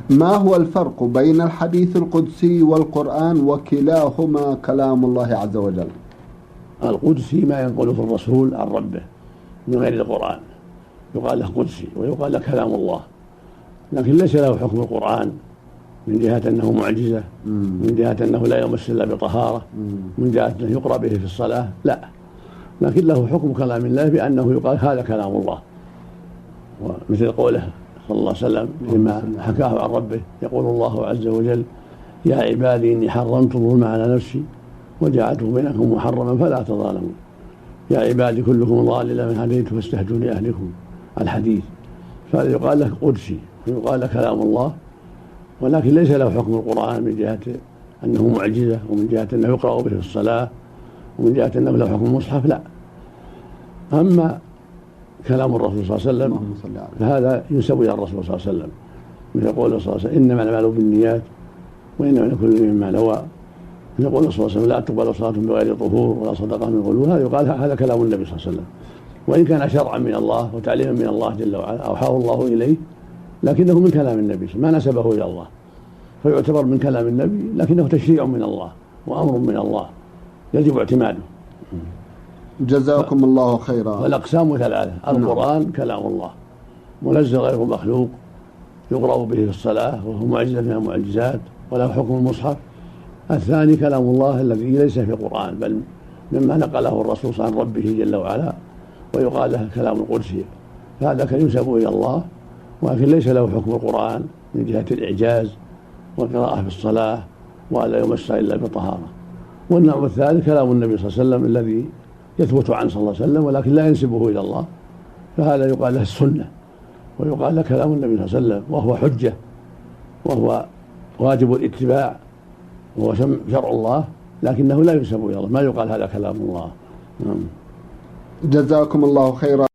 ما هو الفرق بين الحديث القدسي والقرآن وكلاهما كلام الله عز وجل؟ القدسي ما ينقله الرسول عن ربه من غير القرآن، يقال له قدسي ويقال له كلام الله، لكن ليس له حكم القرآن من جهة أنه معجزة، من جهة أنه لا يمس إلا بطهارة، من جهة أنه يقرأ به في الصلاة، لا، لكن له حكم كلام الله بأنه يقال هذا كلام الله. ومثل قوله صلى الله عليه وسلم فيما حكاه عن ربه، يقول الله عز وجل: يا عبادي إني حرمت الظلم على نفسي وجعلته بينكم محرما فلا تظالموا، يا عبادي كلكم ضال إلا من هديت فاستهدوني أهلكم، الحديث. فهذا يقال له قدسي ويقال له كلام الله، ولكن ليس له حكم القرآن من جهة أنه معجزة، ومن جهة أنه يقرأ به في الصلاة، ومن جهة أنه له حكم المصحف، لا. أما كلام الرسول صلى الله عليه وسلم فهذا ينسب إلى الرسول صلى الله عليه وسلم، مثل قوله صلى الله عليه وسلم: إنما الأعمال بالنيات وإنما لكل امرئ ما نوى. يقول صلى الله عليه وسلم: لا تقبل صلاة بغير طهور ولا صدقة من غلول. هذا يقال هذا كلام النبي صلى الله عليه وسلم، وإن كان شرعا من الله وتعليما من الله جل وعلا أوحاه الله إليه، لكنه من كلام النبي ما نسبه إلى الله، فيعتبر من كلام النبي، لكنه تشريع من الله وأمر من الله يجب اعتماده. جزاكم الله خيرا. والأقسام ثلاثة: القرآن كلام الله منزل غير مخلوق، يقرأ به في الصلاة وهو معجزة من المعجزات وله حكم المصحف. الثاني كلام الله الذي ليس في القرآن بل مما نقله الرسول عن ربه جل وعلا، ويقال له كلام القدسي، فهذا كان ينسب إلى الله، ولكن ليس له حكم القرآن من جهة الإعجاز والقراءة في الصلاة ولا يمس إلا بطهارة. والنوع الثالث كلام النبي صلى الله عليه وسلم الذي يثبت عنه صلى الله عليه وسلم ولكن لا ينسبه إلى الله، فهذا يقال له السنة، ويقال له كلام النبي صلى الله عليه وسلم، وهو حجة وهو واجب الاتباع وهو شرع الله، لكنه لا ينسب إلى الله، ما يقال هذا كلام الله. جزاكم الله خيرا.